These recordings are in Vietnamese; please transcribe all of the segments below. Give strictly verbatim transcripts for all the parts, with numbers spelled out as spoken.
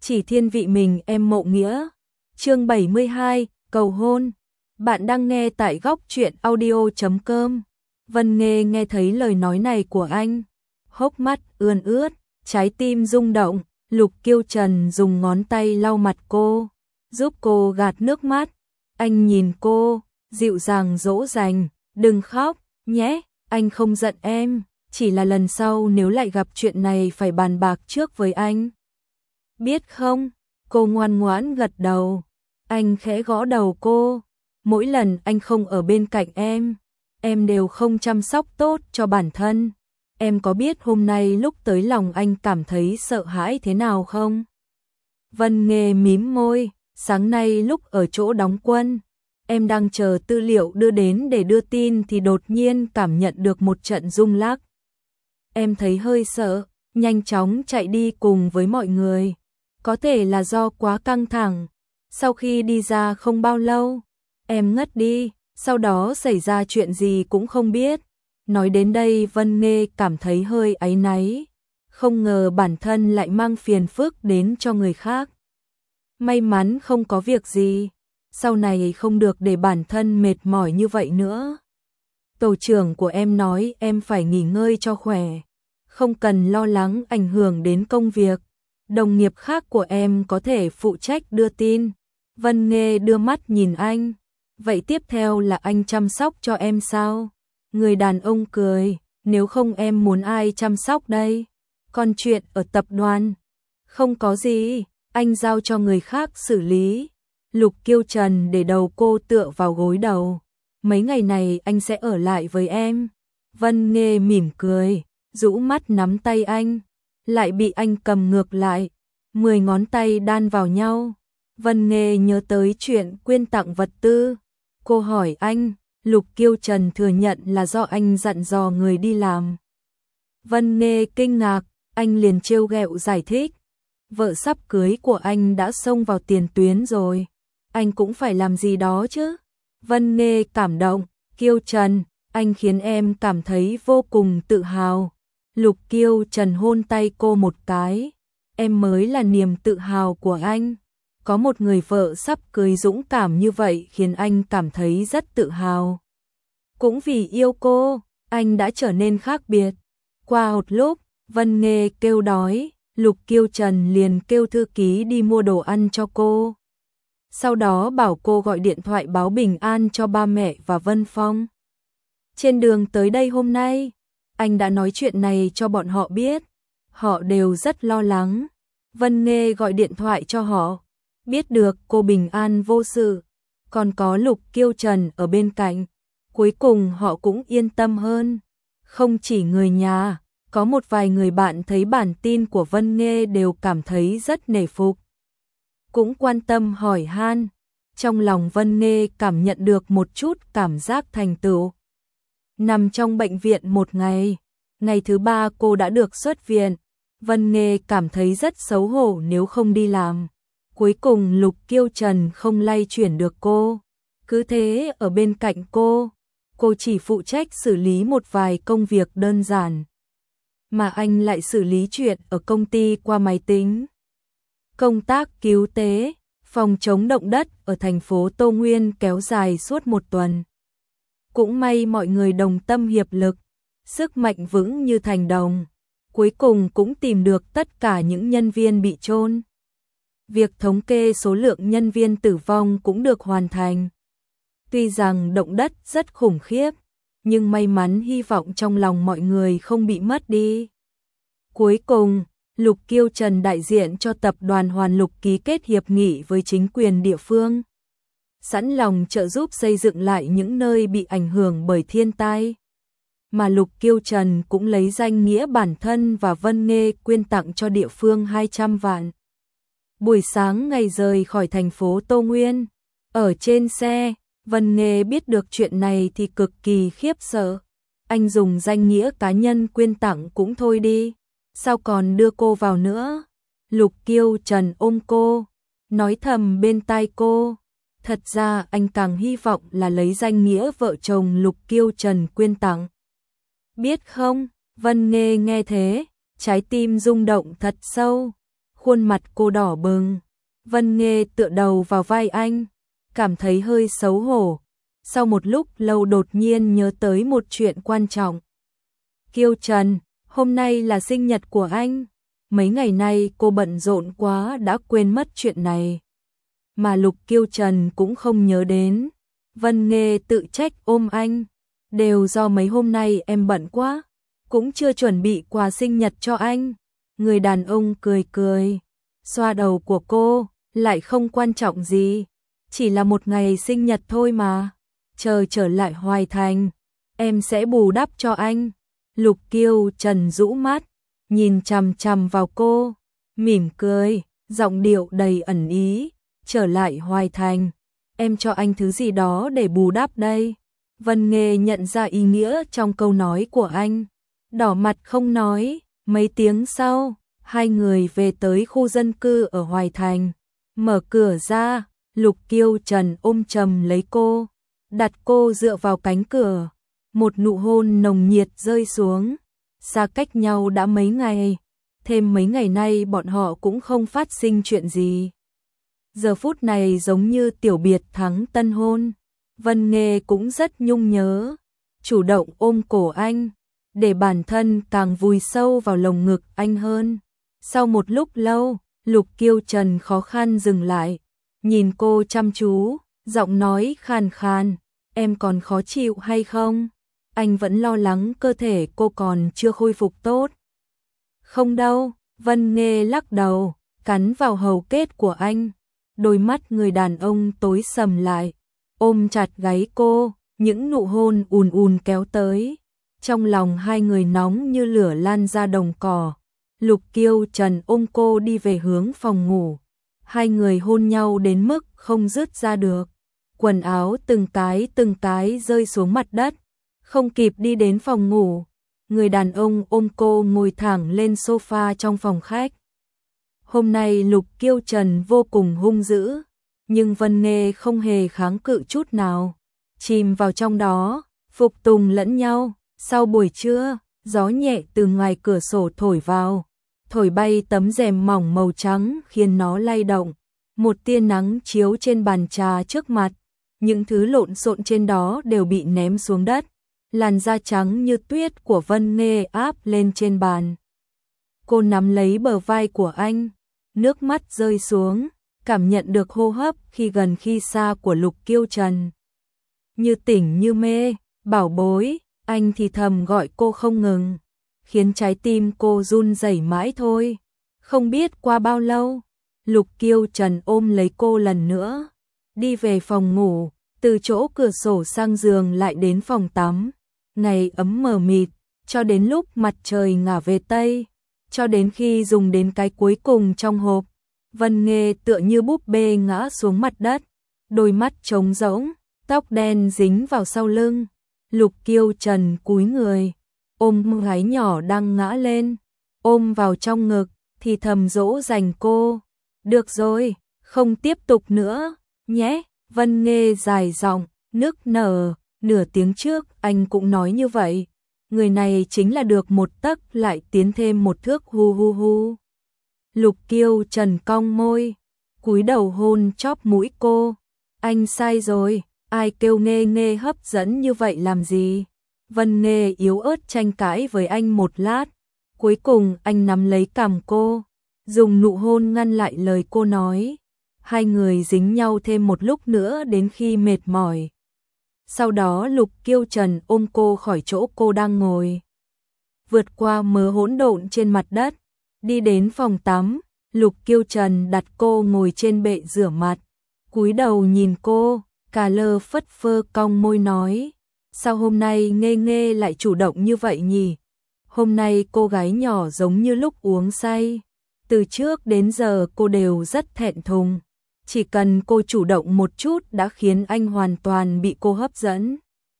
chỉ thiên vị mình em Mộ Nghĩa. Chương bảy mươi hai, cầu hôn. Bạn đang nghe tại góc truyện audio chấm com. Vân Nghê nghe thấy lời nói này của anh, hốc mắt ươn ướt, trái tim rung động. Lục Kiêu Trần dùng ngón tay lau mặt cô, giúp cô gạt nước mắt. Anh nhìn cô, dịu dàng dỗ dành, đừng khóc nhé, anh không giận em, chỉ là lần sau nếu lại gặp chuyện này phải bàn bạc trước với anh. Biết không? Cô ngoan ngoãn gật đầu. Anh khẽ gõ đầu cô. Mỗi lần anh không ở bên cạnh em, em đều không chăm sóc tốt cho bản thân. Em có biết hôm nay lúc tới lòng anh cảm thấy sợ hãi thế nào không? Vân Nghê mím môi, sáng nay lúc ở chỗ đóng quân, em đang chờ tư liệu đưa đến để đưa tin thì đột nhiên cảm nhận được một trận rung lắc. Em thấy hơi sợ, nhanh chóng chạy đi cùng với mọi người. Có thể là do quá căng thẳng. Sau khi đi ra không bao lâu, em ngất đi, sau đó xảy ra chuyện gì cũng không biết. Nói đến đây Vân Nghê cảm thấy hơi áy náy, không ngờ bản thân lại mang phiền phức đến cho người khác. May mắn không có việc gì, sau này không được để bản thân mệt mỏi như vậy nữa. Tổ trưởng của em nói em phải nghỉ ngơi cho khỏe, không cần lo lắng ảnh hưởng đến công việc. Đồng nghiệp khác của em có thể phụ trách đưa tin. Vân Nghê đưa mắt nhìn anh. Vậy tiếp theo là anh chăm sóc cho em sao? Người đàn ông cười, nếu không em muốn ai chăm sóc đây? Còn chuyện ở tập đoàn? Không có gì, anh giao cho người khác xử lý. Lục Kiêu Trần để đầu cô tựa vào gối đầu. Mấy ngày này anh sẽ ở lại với em. Vân Nghê mỉm cười, rũ mắt nắm tay anh. Lại bị anh cầm ngược lại. Mười ngón tay đan vào nhau. Vân Nghê nhớ tới chuyện quyên tặng vật tư. Cô hỏi anh, Lục Kiêu Trần thừa nhận là do anh dặn dò người đi làm. Vân Nghê kinh ngạc, anh liền trêu ghẹo giải thích. Vợ sắp cưới của anh đã xông vào tiền tuyến rồi, anh cũng phải làm gì đó chứ. Vân Nghê cảm động, Kiêu Trần, anh khiến em cảm thấy vô cùng tự hào. Lục Kiêu Trần hôn tay cô một cái, em mới là niềm tự hào của anh. Có một người vợ sắp cưới dũng cảm như vậy khiến anh cảm thấy rất tự hào. Cũng vì yêu cô, anh đã trở nên khác biệt. Qua một lúc, Vân Nghê kêu đói, Lục Kiêu Trần liền kêu thư ký đi mua đồ ăn cho cô. Sau đó bảo cô gọi điện thoại báo bình an cho ba mẹ và Vân Phong. Trên đường tới đây hôm nay, anh đã nói chuyện này cho bọn họ biết. Họ đều rất lo lắng. Vân Nghê gọi điện thoại cho họ. Biết được cô bình an vô sự, còn có Lục Kiêu Trần ở bên cạnh. Cuối cùng họ cũng yên tâm hơn. Không chỉ người nhà, có một vài người bạn thấy bản tin của Vân Nghê đều cảm thấy rất nể phục. Cũng quan tâm hỏi han. Trong lòng Vân Nghê cảm nhận được một chút cảm giác thành tựu. Nằm trong bệnh viện một ngày, ngày thứ ba cô đã được xuất viện. Vân Nghê cảm thấy rất xấu hổ nếu không đi làm. Cuối cùng Lục Kiêu Trần không lay chuyển được cô. Cứ thế ở bên cạnh cô, cô chỉ phụ trách xử lý một vài công việc đơn giản. Mà anh lại xử lý chuyện ở công ty qua máy tính. Công tác cứu tế, phòng chống động đất ở thành phố Tô Nguyên kéo dài suốt một tuần. Cũng may mọi người đồng tâm hiệp lực, sức mạnh vững như thành đồng. Cuối cùng cũng tìm được tất cả những nhân viên bị chôn. Việc thống kê số lượng nhân viên tử vong cũng được hoàn thành. Tuy rằng động đất rất khủng khiếp, nhưng may mắn hy vọng trong lòng mọi người không bị mất đi. Cuối cùng, Lục Kiêu Trần đại diện cho tập đoàn Hoàn Lục ký kết hiệp nghị với chính quyền địa phương, sẵn lòng trợ giúp xây dựng lại những nơi bị ảnh hưởng bởi thiên tai. Mà Lục Kiêu Trần cũng lấy danh nghĩa bản thân và Vân Nghê quyên tặng cho địa phương hai trăm vạn. Buổi sáng ngày rời khỏi thành phố Tô Nguyên, ở trên xe, Vân Nghê biết được chuyện này thì cực kỳ khiếp sợ. Anh dùng danh nghĩa cá nhân quyên tặng cũng thôi đi, sao còn đưa cô vào nữa? Lục Kiêu Trần ôm cô, nói thầm bên tai cô. Thật ra anh càng hy vọng là lấy danh nghĩa vợ chồng Lục Kiêu Trần quyên tặng. Biết không, Vân Nghê nghe thế, trái tim rung động thật sâu. khuôn mặt cô đỏ bừng. Vân Nghê tựa đầu vào vai anh, cảm thấy hơi xấu hổ. Sau một lúc lâu đột nhiên nhớ tới một chuyện quan trọng. Kiêu Trần, hôm nay là sinh nhật của anh. Mấy ngày nay cô bận rộn quá đã quên mất chuyện này. Mà Lục Kiêu Trần cũng không nhớ đến. Vân Nghê tự trách ôm anh. Đều do mấy hôm nay em bận quá, cũng chưa chuẩn bị quà sinh nhật cho anh. Người đàn ông cười cười, xoa đầu của cô, lại không quan trọng gì. Chỉ là một ngày sinh nhật thôi mà. Chờ trở lại Hoài Thành, em sẽ bù đắp cho anh. Lục Kiêu Trần rũ mắt, nhìn chằm chằm vào cô, mỉm cười, giọng điệu đầy ẩn ý. Trở lại Hoài Thành, em cho anh thứ gì đó để bù đắp đây. Vân Nghê nhận ra ý nghĩa trong câu nói của anh, đỏ mặt không nói. Mấy tiếng sau, hai người về tới khu dân cư ở Hoài Thành. Mở cửa ra, Lục Kiêu Trần ôm chầm lấy cô, đặt cô dựa vào cánh cửa. Một nụ hôn nồng nhiệt rơi xuống. Xa cách nhau đã mấy ngày, thêm mấy ngày nay bọn họ cũng không phát sinh chuyện gì. Giờ phút này giống như tiểu biệt thắng tân hôn. Vân Nghê cũng rất nhung nhớ, chủ động ôm cổ anh, để bản thân càng vùi sâu vào lồng ngực anh hơn. Sau một lúc lâu, Lục Kiêu Trần khó khăn dừng lại, nhìn cô chăm chú, giọng nói khàn khàn, em còn khó chịu hay không? Anh vẫn lo lắng cơ thể cô còn chưa khôi phục tốt. Không đâu, Vân Nghê lắc đầu, cắn vào hầu kết của anh. Đôi mắt người đàn ông tối sầm lại, ôm chặt gáy cô, những nụ hôn ùn ùn kéo tới. Trong lòng hai người nóng như lửa lan ra đồng cỏ. Lục Kiêu Trần ôm cô đi về hướng phòng ngủ. Hai người hôn nhau đến mức không dứt ra được. Quần áo từng cái từng cái rơi xuống mặt đất. Không kịp đi đến phòng ngủ, người đàn ông ôm cô ngồi thẳng lên sofa trong phòng khách. Hôm nay Lục Kiêu Trần vô cùng hung dữ, nhưng Vân Nghê không hề kháng cự chút nào, chìm vào trong đó, phục tùng lẫn nhau. Sau buổi trưa, gió nhẹ từ ngoài cửa sổ thổi vào, thổi bay tấm rèm mỏng màu trắng khiến nó lay động. Một tia nắng chiếu trên bàn trà trước mặt, những thứ lộn xộn trên đó đều bị ném xuống đất. Làn da trắng như tuyết của Vân Nghê áp lên trên bàn. Cô nắm lấy bờ vai của anh, nước mắt rơi xuống, cảm nhận được hô hấp khi gần khi xa của Lục Kiêu Trần. Như tỉnh như mê, bảo bối, anh thì thầm gọi cô không ngừng, khiến trái tim cô run rẩy mãi thôi. Không biết qua bao lâu, Lục Kiêu Trần ôm lấy cô lần nữa, đi về phòng ngủ, từ chỗ cửa sổ sang giường lại đến phòng tắm. Ngày ấm mờ mịt, cho đến lúc mặt trời ngả về Tây, cho đến khi dùng đến cái cuối cùng trong hộp, Vân Nghê tựa như búp bê ngã xuống mặt đất, đôi mắt trống rỗng, tóc đen dính vào sau lưng. Lục Kiêu Trần cúi người, ôm gái nhỏ đang ngã lên, ôm vào trong ngực, thì thầm dỗ dành cô. Được rồi, không tiếp tục nữa, nhé. Vân Nghê dài giọng, nức nở. Nửa tiếng trước anh cũng nói như vậy. Người này chính là được một tấc lại tiến thêm một thước hu hu hu. Lục Kiêu Trần cong môi, cúi đầu hôn chóp mũi cô. Anh sai rồi, ai kêu Nghê Nghê hấp dẫn như vậy làm gì? Vân Nghê yếu ớt tranh cãi với anh một lát. Cuối cùng anh nắm lấy cằm cô, dùng nụ hôn ngăn lại lời cô nói. Hai người dính nhau thêm một lúc nữa đến khi mệt mỏi. Sau đó Lục Kiêu Trần ôm cô khỏi chỗ cô đang ngồi, vượt qua mớ hỗn độn trên mặt đất, đi đến phòng tắm. Lục Kiêu Trần đặt cô ngồi trên bệ rửa mặt, cúi đầu nhìn cô, cà lơ phất phơ cong môi nói: sao hôm nay Nghê Nghê lại chủ động như vậy nhỉ? Hôm nay cô gái nhỏ giống như lúc uống say. Từ trước đến giờ cô đều rất thẹn thùng. Chỉ cần cô chủ động một chút đã khiến anh hoàn toàn bị cô hấp dẫn.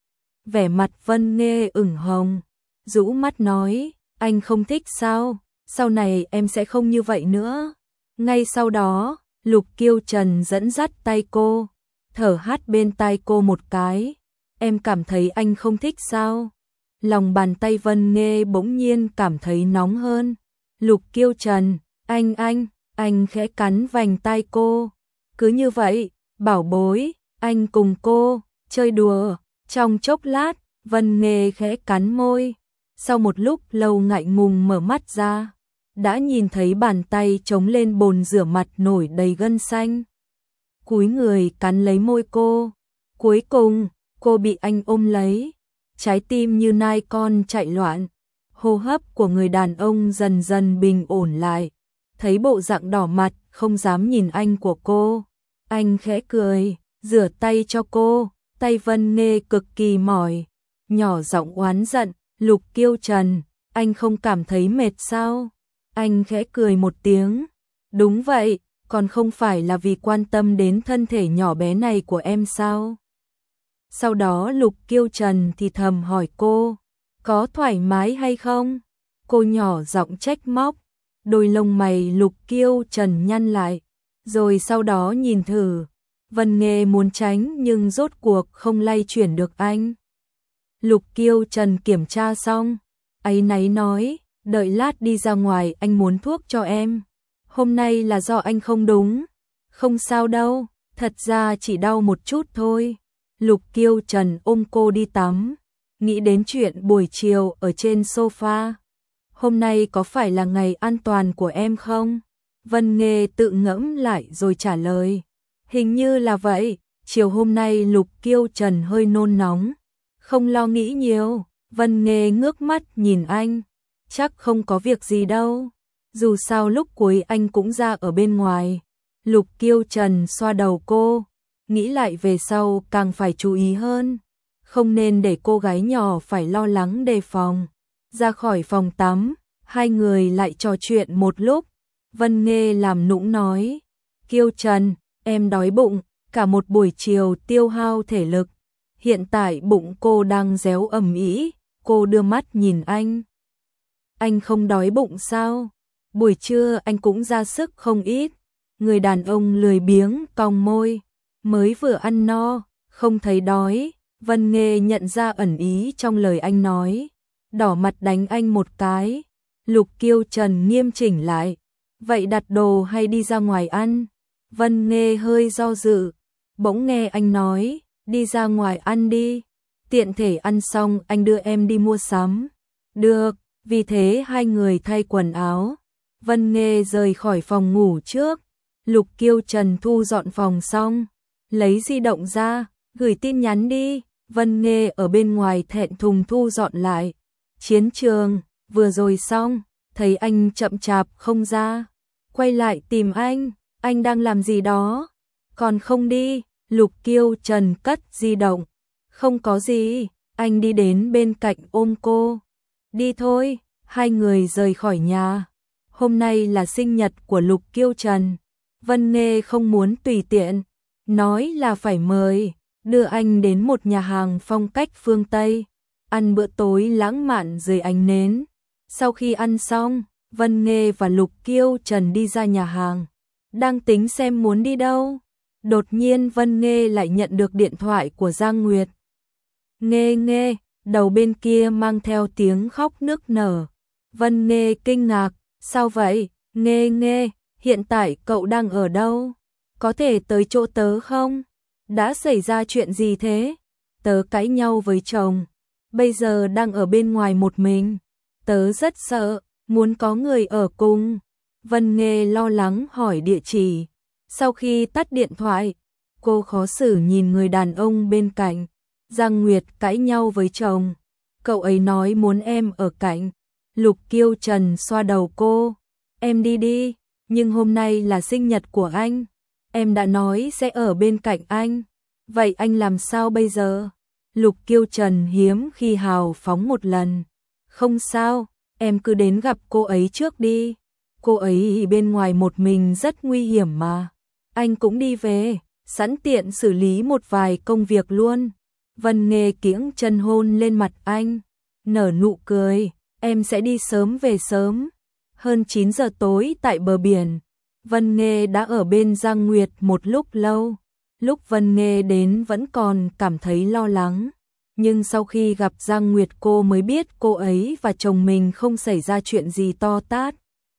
Vẻ mặt Vân Nghê ửng hồng, rũ mắt nói: anh không thích sao? Sau này em sẽ không như vậy nữa. Ngay sau đó, Lục Kiêu Trần dẫn dắt tay cô, thở hắt bên tai cô một cái. Em cảm thấy anh không thích sao? Lòng bàn tay Vân Nghê bỗng nhiên cảm thấy nóng hơn. Lục Kiêu Trần, anh anh, Anh khẽ cắn vành tai cô. Cứ như vậy, bảo bối, anh cùng cô chơi đùa. Trong chốc lát, Vân Nghê khẽ cắn môi. Sau một lúc lâu ngại ngùng mở mắt ra, đã nhìn thấy bàn tay chống lên bồn rửa mặt nổi đầy gân xanh. Cúi người cắn lấy môi cô. Cuối cùng, cô bị anh ôm lấy. Trái tim như nai con chạy loạn. Hô hấp của người đàn ông dần dần bình ổn lại. Thấy bộ dạng đỏ mặt, không dám nhìn anh của cô. Anh khẽ cười, rửa tay cho cô. Tay Vân Nghê cực kỳ mỏi. Nhỏ giọng oán giận, Lục Kiêu Trần, anh không cảm thấy mệt sao? Anh khẽ cười một tiếng. Đúng vậy, còn không phải là vì quan tâm đến thân thể nhỏ bé này của em sao? Sau đó Lục Kiêu Trần thì thầm hỏi cô, có thoải mái hay không? Cô nhỏ giọng trách móc, đôi lông mày Lục Kiêu Trần nhăn lại, rồi sau đó nhìn thử. Vân Nghê muốn tránh nhưng rốt cuộc không lay chuyển được anh. Lục Kiêu Trần kiểm tra xong, áy náy nói, đợi lát đi ra ngoài anh muốn thuốc cho em. Hôm nay là do anh không đúng. Không sao đâu, thật ra chỉ đau một chút thôi. Lục Kiêu Trần ôm cô đi tắm, nghĩ đến chuyện buổi chiều ở trên sofa. Hôm nay có phải là ngày an toàn của em không? Vân Nghê tự ngẫm lại rồi trả lời. Hình như là vậy, chiều hôm nay Lục Kiêu Trần hơi nôn nóng. Không lo nghĩ nhiều, Vân Nghê ngước mắt nhìn anh. Chắc không có việc gì đâu. Dù sao lúc cuối anh cũng ra ở bên ngoài. Lục Kiêu Trần xoa đầu cô. Nghĩ lại về sau càng phải chú ý hơn. Không nên để cô gái nhỏ phải lo lắng đề phòng. Ra khỏi phòng tắm, hai người lại trò chuyện một lúc. Vân Nghê làm nũng nói. Kiêu Trần, em đói bụng, cả một buổi chiều tiêu hao thể lực. Hiện tại bụng cô đang réo ầm ĩ, cô đưa mắt nhìn anh. Anh không đói bụng sao? Buổi trưa anh cũng ra sức không ít. Người đàn ông lười biếng cong môi, mới vừa ăn no, không thấy đói. Vân Nghê nhận ra ẩn ý trong lời anh nói, đỏ mặt đánh anh một cái. Lục Kiêu Trần nghiêm chỉnh lại, vậy đặt đồ hay đi ra ngoài ăn? Vân Nghê hơi do dự, bỗng nghe anh nói, đi ra ngoài ăn đi, tiện thể ăn xong anh đưa em đi mua sắm. Được, vì thế hai người thay quần áo. Vân Nghê rời khỏi phòng ngủ trước. Lục Kiêu Trần thu dọn phòng xong, lấy di động ra, gửi tin nhắn đi. Vân Nghê ở bên ngoài thẹn thùng thu dọn lại. Chiến trường, vừa rồi xong, thấy anh chậm chạp không ra. Quay lại tìm anh, anh đang làm gì đó? Còn không đi. Lục Kiêu Trần cất di động. Không có gì, anh đi đến bên cạnh ôm cô. Đi thôi, hai người rời khỏi nhà. Hôm nay là sinh nhật của Lục Kiêu Trần. Vân Nghê không muốn tùy tiện, nói là phải mời, đưa anh đến một nhà hàng phong cách phương Tây, ăn bữa tối lãng mạn dưới ánh nến. Sau khi ăn xong, Vân Nghê và Lục Kiêu Trần đi ra nhà hàng, đang tính xem muốn đi đâu. Đột nhiên Vân Nghê lại nhận được điện thoại của Giang Nguyệt. Nghê Nghê, đầu bên kia mang theo tiếng khóc nức nở. Vân Nghê kinh ngạc, sao vậy? Nghê Nghê, hiện tại cậu đang ở đâu? Có thể tới chỗ tớ không? Đã xảy ra chuyện gì thế? Tớ cãi nhau với chồng, bây giờ đang ở bên ngoài một mình. Tớ rất sợ, muốn có người ở cùng. Vân Nghê lo lắng hỏi địa chỉ. Sau khi tắt điện thoại, cô khó xử nhìn người đàn ông bên cạnh. Giang Nguyệt cãi nhau với chồng, cậu ấy nói muốn em ở cạnh. Lục Kiêu Trần xoa đầu cô. Em đi đi, nhưng hôm nay là sinh nhật của anh. Em đã nói sẽ ở bên cạnh anh. Vậy anh làm sao bây giờ? Lục Kiêu Trần hiếm khi hào phóng một lần. Không sao, em cứ đến gặp cô ấy trước đi. Cô ấy bên ngoài một mình rất nguy hiểm mà. Anh cũng đi về, sẵn tiện xử lý một vài công việc luôn. Vân Nghê kiễng chân hôn lên mặt anh, nở nụ cười. Em sẽ đi sớm về sớm. Hơn chín giờ tối tại bờ biển, Vân Nghê đã ở bên Giang Nguyệt một lúc lâu. Lúc Vân Nghê đến vẫn còn cảm thấy lo lắng, nhưng sau khi gặp Giang Nguyệt cô mới biết cô ấy và chồng mình không xảy ra chuyện gì to tát.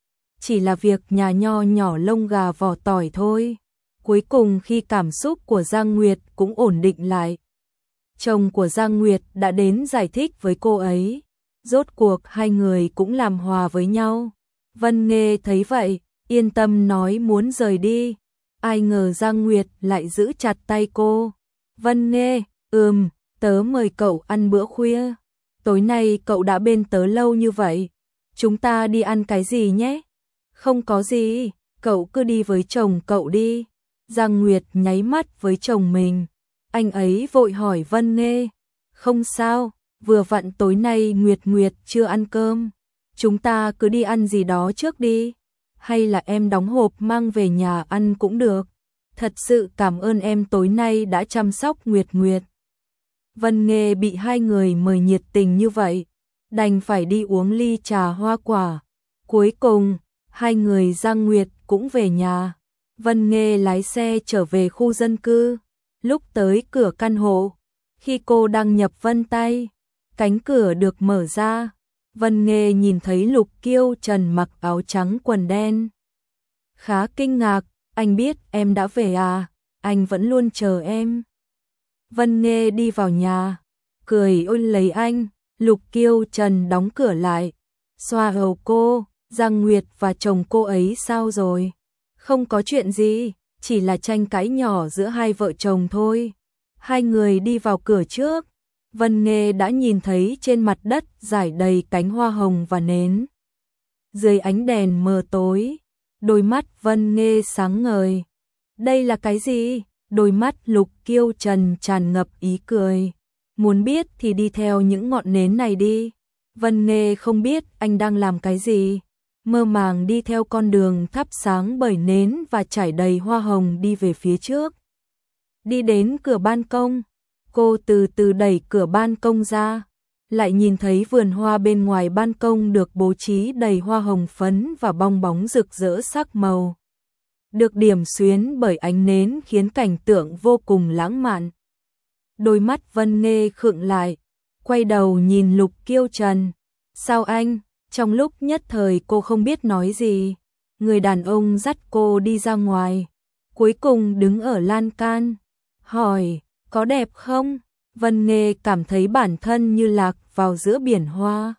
chỉ là việc nhà nho nhỏ lông gà vỏ tỏi thôi. Cuối cùng khi cảm xúc của Giang Nguyệt cũng ổn định lại, chồng của Giang Nguyệt đã đến giải thích với cô ấy. Rốt cuộc hai người cũng làm hòa với nhau. Vân Nghê thấy vậy, yên tâm nói muốn rời đi. Ai ngờ Giang Nguyệt lại giữ chặt tay cô. Vân Nghê, ừm, tớ mời cậu ăn bữa khuya. Tối nay cậu đã bên tớ lâu như vậy. Chúng ta đi ăn cái gì nhé? Không có gì, cậu cứ đi với chồng cậu đi. Giang Nguyệt nháy mắt với chồng mình. Anh ấy vội hỏi Vân Nghê. Không sao, vừa vặn tối nay Nguyệt Nguyệt chưa ăn cơm. Chúng ta cứ đi ăn gì đó trước đi. Hay là em đóng hộp mang về nhà ăn cũng được. Thật sự cảm ơn em tối nay đã chăm sóc Nguyệt Nguyệt. Vân Nghê bị hai người mời nhiệt tình như vậy, đành phải đi uống ly trà hoa quả. Cuối cùng, hai người Giang Nguyệt cũng về nhà. Vân Nghê lái xe trở về khu dân cư. Lúc tới cửa căn hộ, khi cô đang nhập vân tay, cánh cửa được mở ra. Vân Nghê nhìn thấy Lục Kiêu Trần mặc áo trắng quần đen. Khá kinh ngạc, anh biết em đã về à, anh vẫn luôn chờ em. Vân Nghê đi vào nhà, cười ôm lấy anh. Lục Kiêu Trần đóng cửa lại, xoa đầu cô. Giang Nguyệt và chồng cô ấy sao rồi? Không có chuyện gì, chỉ là tranh cãi nhỏ giữa hai vợ chồng thôi. Hai người đi vào cửa trước, Vân Nghê đã nhìn thấy trên mặt đất rải đầy cánh hoa hồng và nến. Dưới ánh đèn mờ tối, đôi mắt Vân Nghê sáng ngời. Đây là cái gì? Đôi mắt Lục Kiêu Trần tràn ngập ý cười. Muốn biết thì đi theo những ngọn nến này đi. Vân Nghê không biết anh đang làm cái gì. Mơ màng đi theo con đường thắp sáng bởi nến và trải đầy hoa hồng đi về phía trước. Đi đến cửa ban công, cô từ từ đẩy cửa ban công ra, lại nhìn thấy vườn hoa bên ngoài ban công được bố trí đầy hoa hồng phấn và bong bóng rực rỡ sắc màu. Được điểm xuyến bởi ánh nến khiến cảnh tượng vô cùng lãng mạn. Đôi mắt Vân Nghê khựng lại, quay đầu nhìn Lục Kiêu Trần. Sao anh? Trong lúc nhất thời cô không biết nói gì. Người đàn ông dắt cô đi ra ngoài, cuối cùng đứng ở lan can, hỏi, có đẹp không? Vân Nghê cảm thấy bản thân như lạc vào giữa biển hoa.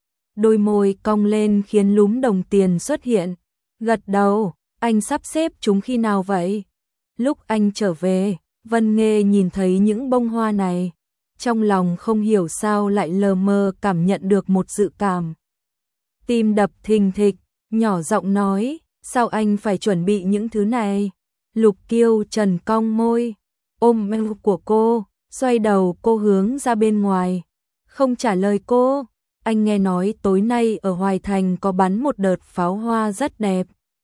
Đôi môi cong lên khiến lúm đồng tiền xuất hiện. Gật đầu, anh sắp xếp chúng khi nào vậy? Lúc anh trở về, Vân Nghê nhìn thấy những bông hoa này. Trong lòng không hiểu sao lại lờ mờ cảm nhận được một dự cảm. Tim đập thình thịch, nhỏ giọng nói, sao anh phải chuẩn bị những thứ này? Lục Kiêu Trần cong môi, ôm eo của cô, xoay đầu cô hướng ra bên ngoài. Không trả lời cô, anh nghe nói tối nay ở Hoài Thành có bắn một đợt pháo hoa rất đẹp.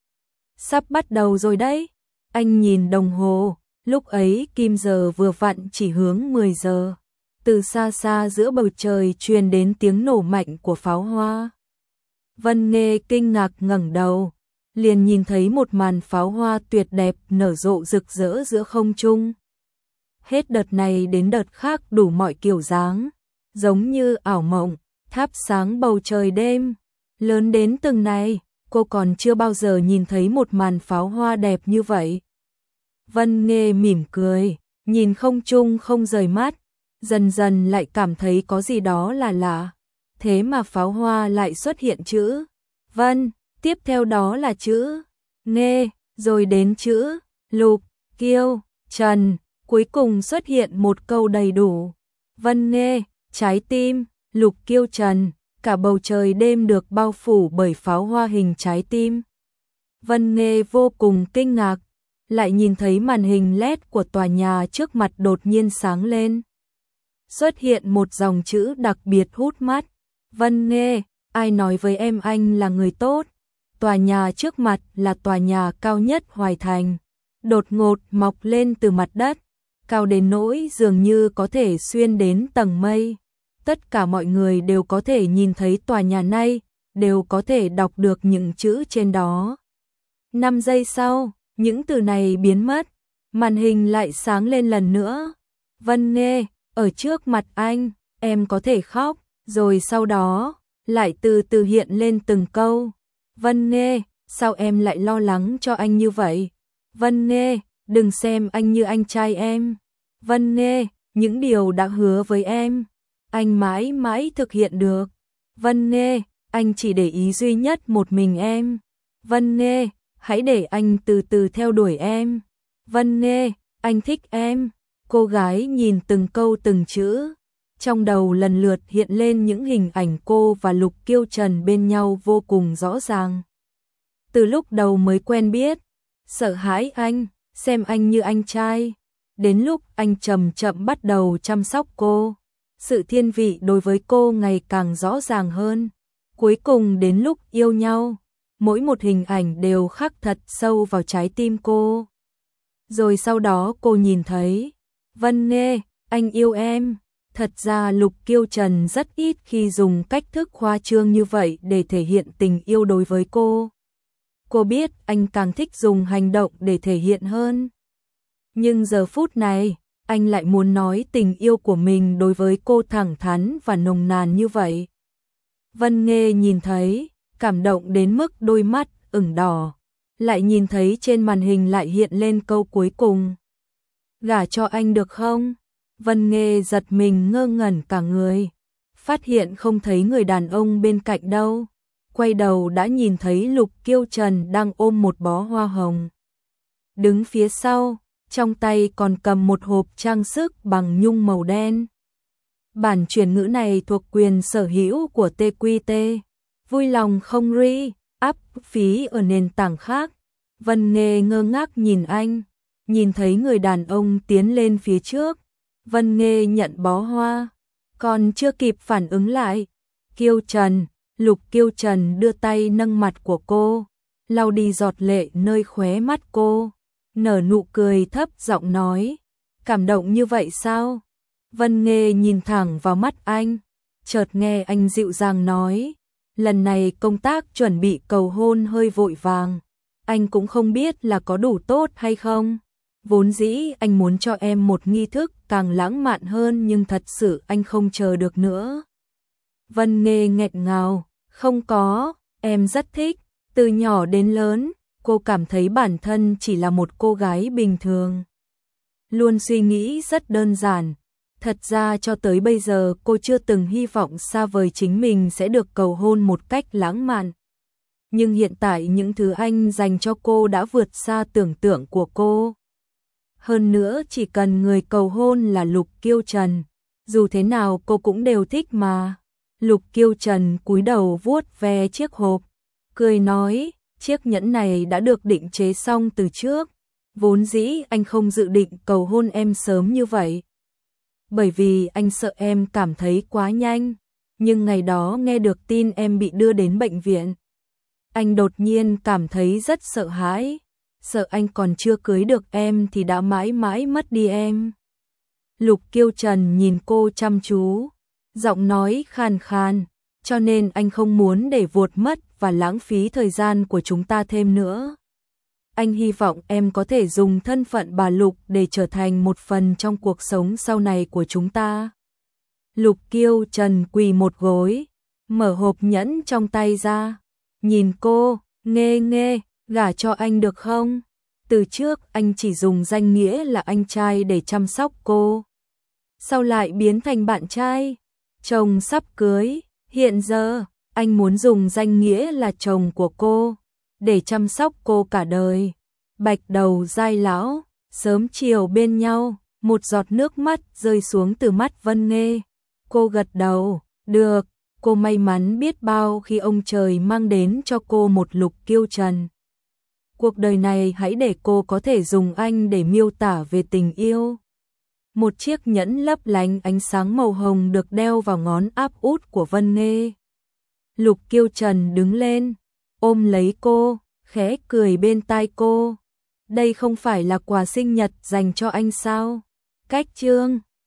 Sắp bắt đầu rồi đấy. Anh nhìn đồng hồ, lúc ấy kim giờ vừa vặn chỉ hướng mười giờ. Từ xa xa giữa bầu trời truyền đến tiếng nổ mạnh của pháo hoa. Vân Nghê kinh ngạc ngẩng đầu, liền nhìn thấy một màn pháo hoa tuyệt đẹp nở rộ rực rỡ giữa không trung. Hết đợt này đến đợt khác đủ mọi kiểu dáng, giống như ảo mộng, thắp sáng bầu trời đêm. Lớn đến từng này, cô còn chưa bao giờ nhìn thấy một màn pháo hoa đẹp như vậy. Vân Nghê mỉm cười, nhìn không trung không rời mắt, dần dần lại cảm thấy có gì đó là lạ. Thế mà pháo hoa lại xuất hiện chữ Vân, tiếp theo đó là chữ Nghê, rồi đến chữ Lục, Kiêu, Trần, cuối cùng xuất hiện một câu đầy đủ. Vân Nghê, trái tim, Lục Kiêu Trần, cả bầu trời đêm được bao phủ bởi pháo hoa hình trái tim. Vân Nghê vô cùng kinh ngạc, lại nhìn thấy màn hình led của tòa nhà trước mặt đột nhiên sáng lên. Xuất hiện một dòng chữ đặc biệt hút mắt. Vân Nghê, ai nói với em anh là người tốt? Tòa nhà trước mặt là tòa nhà cao nhất Hoài Thành, đột ngột mọc lên từ mặt đất, cao đến nỗi dường như có thể xuyên đến tầng mây. Tất cả mọi người đều có thể nhìn thấy tòa nhà này, đều có thể đọc được những chữ trên đó. Năm giây sau, những từ này biến mất, màn hình lại sáng lên lần nữa. Vân Nghê, ở trước mặt anh, em có thể khóc, rồi sau đó lại từ từ hiện lên từng câu. Vân Nghê, Sao em lại lo lắng cho anh như vậy? Vân Nghê, đừng xem anh như anh trai em. Vân Nghê, những điều đã hứa với em, anh mãi mãi thực hiện được. Vân Nghê, anh chỉ để ý duy nhất một mình em. Vân Nghê, hãy để anh từ từ theo đuổi em. Vân Nghê, anh thích em. Cô gái nhìn từng câu từng chữ, trong đầu lần lượt hiện lên những hình ảnh cô và Lục Kiêu Trần bên nhau vô cùng rõ ràng. Từ lúc đầu mới quen biết, sợ hãi anh, xem anh như anh trai. Đến lúc anh chậm chậm bắt đầu chăm sóc cô, sự thiên vị đối với cô ngày càng rõ ràng hơn. Cuối cùng đến lúc yêu nhau, mỗi một hình ảnh đều khắc thật sâu vào trái tim cô. Rồi sau đó cô nhìn thấy, Vân Nghê, anh yêu em. Thật ra Lục Kiêu Trần rất ít khi dùng cách thức khoa trương như vậy để thể hiện tình yêu đối với cô. Cô biết anh càng thích dùng hành động để thể hiện hơn. Nhưng giờ phút này, anh lại muốn nói tình yêu của mình đối với cô thẳng thắn và nồng nàn như vậy. Vân Nghê nhìn thấy, cảm động đến mức đôi mắt ửng đỏ, lại nhìn thấy trên màn hình lại hiện lên câu cuối cùng. Gả cho anh được không? Vân Nghê giật mình ngơ ngẩn cả người, phát hiện không thấy người đàn ông bên cạnh đâu. Quay đầu đã nhìn thấy Lục Kiêu Trần đang ôm một bó hoa hồng. Đứng phía sau, trong tay còn cầm một hộp trang sức bằng nhung màu đen. Bản chuyển ngữ này thuộc quyền sở hữu của tê quy tê. Vui lòng không re-up phí ở nền tảng khác. Vân Nghê ngơ ngác nhìn anh, nhìn thấy người đàn ông tiến lên phía trước. Vân Nghê nhận bó hoa, còn chưa kịp phản ứng lại. Kiêu Trần, Lục Kiêu Trần đưa tay nâng mặt của cô, lau đi giọt lệ nơi khóe mắt cô, nở nụ cười thấp giọng nói, cảm động như vậy sao? Vân Nghê nhìn thẳng vào mắt anh, chợt nghe anh dịu dàng nói, lần này công tác chuẩn bị cầu hôn hơi vội vàng, anh cũng không biết là có đủ tốt hay không. Vốn dĩ anh muốn cho em một nghi thức càng lãng mạn hơn nhưng thật sự anh không chờ được nữa. Vân Nghê nghẹn ngào, không có, em rất thích. Từ nhỏ đến lớn, cô cảm thấy bản thân chỉ là một cô gái bình thường. Luôn suy nghĩ rất đơn giản. Thật ra cho tới bây giờ cô chưa từng hy vọng xa vời chính mình sẽ được cầu hôn một cách lãng mạn. Nhưng hiện tại những thứ anh dành cho cô đã vượt xa tưởng tượng của cô. Hơn nữa chỉ cần người cầu hôn là Lục Kiêu Trần, dù thế nào cô cũng đều thích mà. Lục Kiêu Trần cúi đầu vuốt ve chiếc hộp, cười nói, chiếc nhẫn này đã được định chế xong từ trước. Vốn dĩ anh không dự định cầu hôn em sớm như vậy, bởi vì anh sợ em cảm thấy quá nhanh. Nhưng ngày đó nghe được tin em bị đưa đến bệnh viện, anh đột nhiên cảm thấy rất sợ hãi. Sợ anh còn chưa cưới được em thì đã mãi mãi mất đi em. Lục Kiêu Trần nhìn cô chăm chú, giọng nói khàn khàn, cho nên anh không muốn để vuột mất và lãng phí thời gian của chúng ta thêm nữa. Anh hy vọng em có thể dùng thân phận bà Lục để trở thành một phần trong cuộc sống sau này của chúng ta. Lục Kiêu Trần quỳ một gối, mở hộp nhẫn trong tay ra, nhìn cô, Nghê Nghê, gả cho anh được không? Từ trước anh chỉ dùng danh nghĩa là anh trai để chăm sóc cô, sau lại biến thành bạn trai, chồng sắp cưới. Hiện giờ anh muốn dùng danh nghĩa là chồng của cô để chăm sóc cô cả đời. Bạch đầu dai lão, sớm chiều bên nhau. Một giọt nước mắt rơi xuống từ mắt Vân Nghê. Cô gật đầu, được. Cô may mắn biết bao khi ông trời mang đến cho cô một Lục Kiêu Trần. Cuộc đời này hãy để cô có thể dùng anh để miêu tả về tình yêu. Một chiếc nhẫn lấp lánh ánh sáng màu hồng được đeo vào ngón áp út của Vân Nghê. Lục Kiêu Trần đứng lên, ôm lấy cô, khẽ cười bên tai cô. Đây không phải là quà sinh nhật dành cho anh sao? Cách chương